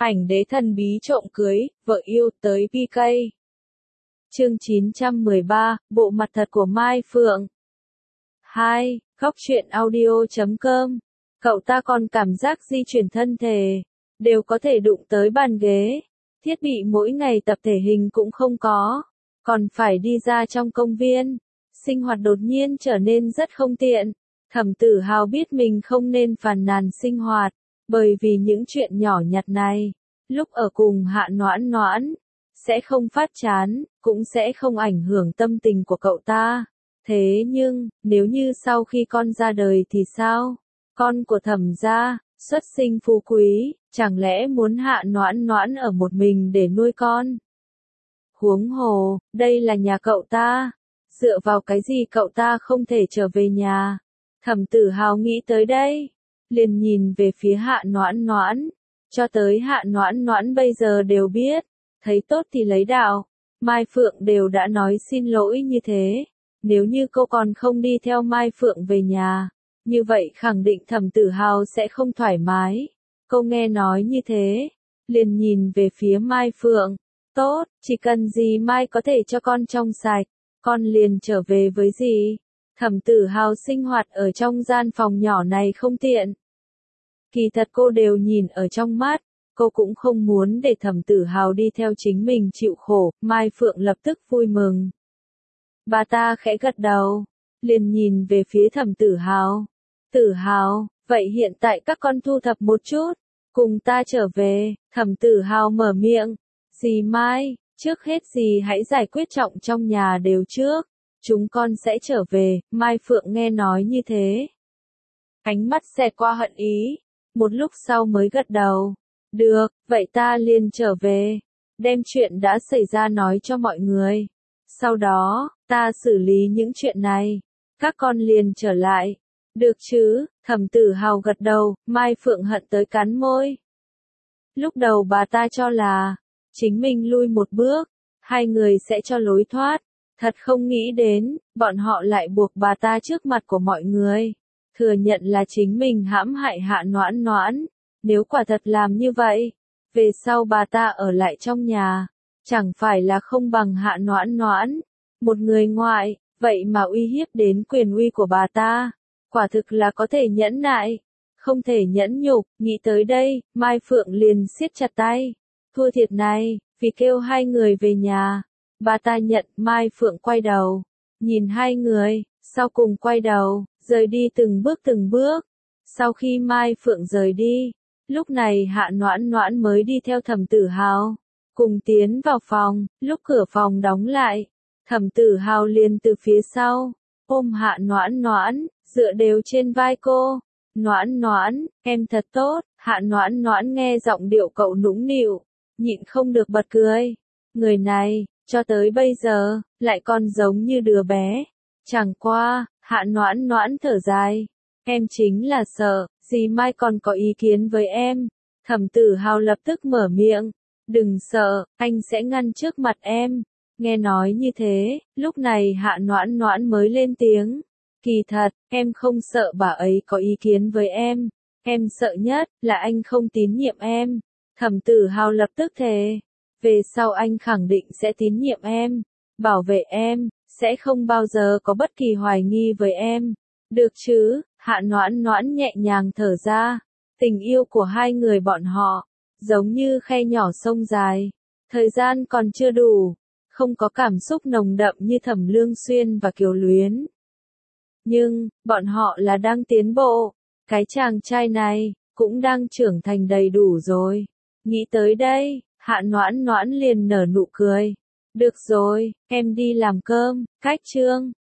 Ảnh đế thần bí trộm cưới, vợ yêu tới PK. Chương 913, bộ mặt thật của Mai Phượng. 2. Góc truyện audio.com. Cậu ta còn cảm giác di chuyển thân thể, đều có thể đụng tới bàn ghế. Thiết bị mỗi ngày tập thể hình cũng không có, còn phải đi ra trong công viên. Sinh hoạt đột nhiên trở nên rất không tiện. Thẩm Tử Hào biết mình không nên phàn nàn sinh hoạt, bởi vì những chuyện nhỏ nhặt này, lúc ở cùng Hạ Noãn Noãn, sẽ không phát chán, cũng sẽ không ảnh hưởng tâm tình của cậu ta. Thế nhưng, nếu như sau khi con ra đời thì sao? Con của Thẩm gia, xuất sinh phú quý, chẳng lẽ muốn Hạ Noãn Noãn ở một mình để nuôi con? Huống hồ, đây là nhà cậu ta, dựa vào cái gì cậu ta không thể trở về nhà? Thẩm Tử Hào nghĩ tới đây, liền nhìn về phía Hạ Noãn Noãn, cho tới Hạ Noãn Noãn bây giờ đều biết, thấy tốt thì lấy đạo. Mai Phượng đều đã nói xin lỗi như thế, nếu như cô còn không đi theo Mai Phượng về nhà, như vậy khẳng định Thẩm Tử Hào sẽ không thoải mái. Cô nghe nói như thế, liền nhìn về phía Mai Phượng, tốt, chỉ cần gì Mai có thể cho con trong sạch, con liền trở về với gì. Thẩm Tử Hào sinh hoạt ở trong gian phòng nhỏ này không tiện. Kỳ thật cô đều nhìn ở trong mắt, cô cũng không muốn để Thẩm Tử Hào đi theo chính mình chịu khổ. Mai Phượng lập tức vui mừng. Bà ta khẽ gật đầu, liền nhìn về phía Thẩm Tử Hào. Tử Hào, vậy hiện tại các con thu thập một chút, cùng ta trở về. Thẩm Tử Hào mở miệng. Dì Mai, trước hết dì hãy giải quyết trọng trong nhà đều trước, chúng con sẽ trở về. Mai Phượng nghe nói như thế, ánh mắt xẹt qua hận ý, một lúc sau mới gật đầu. Được, vậy ta liền trở về, đem chuyện đã xảy ra nói cho mọi người. Sau đó, ta xử lý những chuyện này, các con liền trở lại. Được chứ? Thẩm Tử Hào gật đầu. Mai Phượng hận tới cắn môi. Lúc đầu bà ta cho là, chính mình lui một bước, hai người sẽ cho lối thoát. Thật không nghĩ đến, bọn họ lại buộc bà ta trước mặt của mọi người, thừa nhận là chính mình hãm hại Hạ Noãn Noãn. Nếu quả thật làm như vậy, về sau bà ta ở lại trong nhà, chẳng phải là không bằng Hạ Noãn Noãn, một người ngoại, vậy mà uy hiếp đến quyền uy của bà ta. Quả thực là có thể nhẫn nại, không thể nhẫn nhục. Nghĩ tới đây, Mai Phượng liền siết chặt tay. Thua thiệt này, vì kêu hai người về nhà. Bà ta nhận. Mai Phượng quay đầu, nhìn hai người, sau cùng quay đầu, rời đi từng bước từng bước. Sau khi Mai Phượng rời đi, lúc này Hạ Noãn Noãn mới đi theo Thẩm Tử Hào, cùng tiến vào phòng. Lúc cửa phòng đóng lại, Thẩm Tử Hào liền từ phía sau, ôm Hạ Noãn Noãn, dựa đều trên vai cô. Noãn Noãn, em thật tốt. Hạ Noãn Noãn nghe giọng điệu cậu nũng nịu, nhịn không được bật cười. Người này, cho tới bây giờ, lại còn giống như đứa bé. Chẳng qua, Hạ Noãn Noãn thở dài. Em chính là sợ, dì Mai còn có ý kiến với em. Thẩm Tử Hào lập tức mở miệng. Đừng sợ, anh sẽ ngăn trước mặt em. Nghe nói như thế, lúc này Hạ Noãn Noãn mới lên tiếng. Kỳ thật, em không sợ bà ấy có ý kiến với em sợ nhất là anh không tín nhiệm em. Thẩm Tử Hào lập tức thề, về sau anh khẳng định sẽ tín nhiệm em, bảo vệ em, sẽ không bao giờ có bất kỳ hoài nghi với em. Được chứ? Hạ Noãn Noãn nhẹ nhàng thở ra. Tình yêu của hai người bọn họ, giống như khe nhỏ sông dài. Thời gian còn chưa đủ, không có cảm xúc nồng đậm như Thẩm Lương Xuyên và Kiều Luyến. Nhưng, bọn họ là đang tiến bộ. Cái chàng trai này, cũng đang trưởng thành đầy đủ rồi. Nghĩ tới đây, Hạ Noãn Noãn liền nở nụ cười. Được rồi, em đi làm cơm. Cách chương